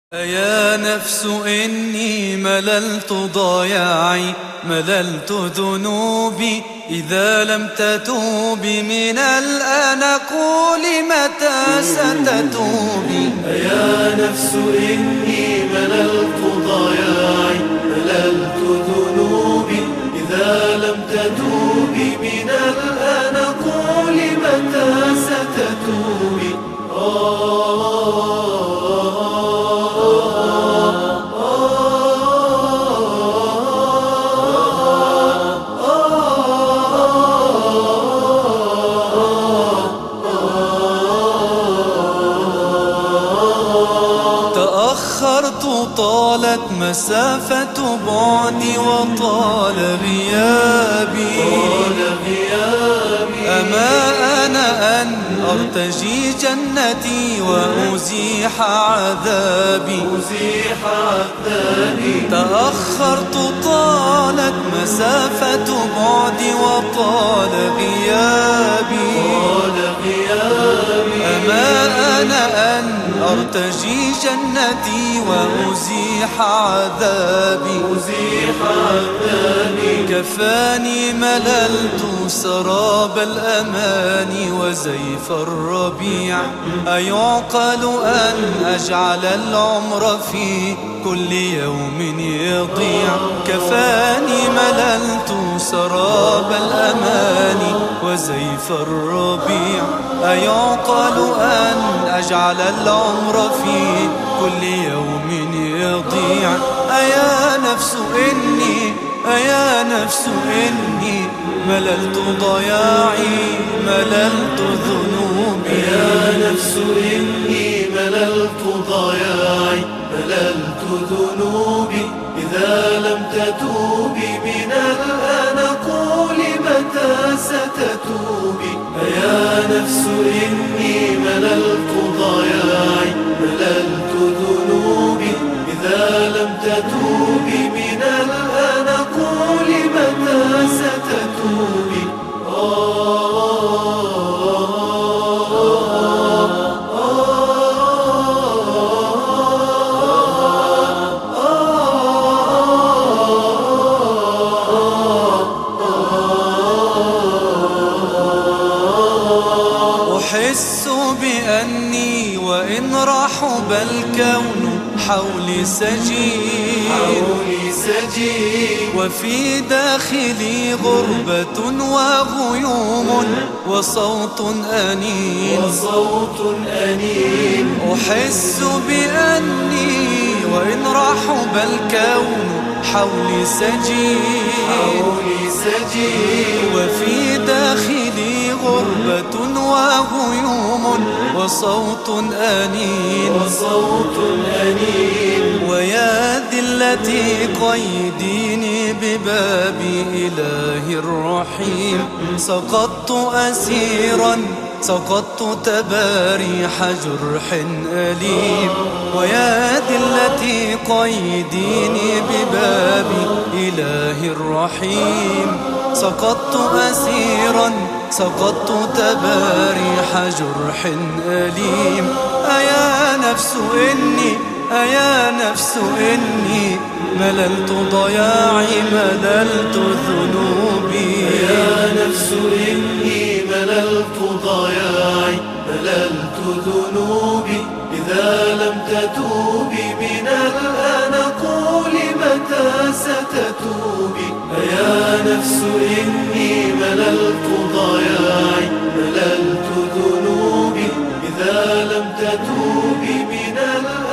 يا نفس إني مللت ضياعي، مللت ذنوبي إذا لم تتوبي. من الآن قولي متى ستتوبي. يا نفس إني مللت ضياعي، مللت ذنوبي إذا لم تتوبي. من الآن قولي متى ستتوبي. تأخرت طالت مسافة بعدي وطال غيابي. أما أنا أن أرتجي جنتي وأزيح عذابي. تأخرت طالت مسافة بعدي وطال غيابي. أما أنا أن أرتجي جنتي وأزيح عذابي. كفاني مللت سراب الأمان وزيف الربيع. أيعقل أن أجعل العمر في كل يوم يضيع. كفاني مللت سراب الأمان وزيف الربيع. أيعقل أن أجعل العمر في كل يوم يضيع. أيا نفس إني مللت ضياعي، مللت ذنوبي. يا نفس إني مللت ضياعي، مللت ذنوبي إذا لم تتوبي. من الآن قولي متى ستتوبي. يا نفس إني مللت ضياعي، مللت ذنوبي إذا لم تتوبي. من الآن قولي متى ستتوبي. أحس بأني وإن رحب الكون حولي سجين. وفي داخلي غربة وغيوم وصوت أنين. أحس بأني وإن رحب الكون حولي سجين. وفي داخلي غربة وغيوم وصوت أنين. ويا ذلتي قيديني بباب إله الرحيم. سقطت أسيرا، سقطت تباريح جرح أليم. ويا ذلتي قيديني بباب إله الرحيم. سقطت أسيرا، سقطت تباريح جرح أليم. أيا نفس إني مللت ضياعي، مللت ذنوبي. يا نفس إني مللت ضياعي، مللت ذنوبي إذا لم تتوبي. من الآن قولي متى ستتوبي. يا نفس إني مللت ضياعي، مللت ذنوبي إذا لم تتوبي. من الآن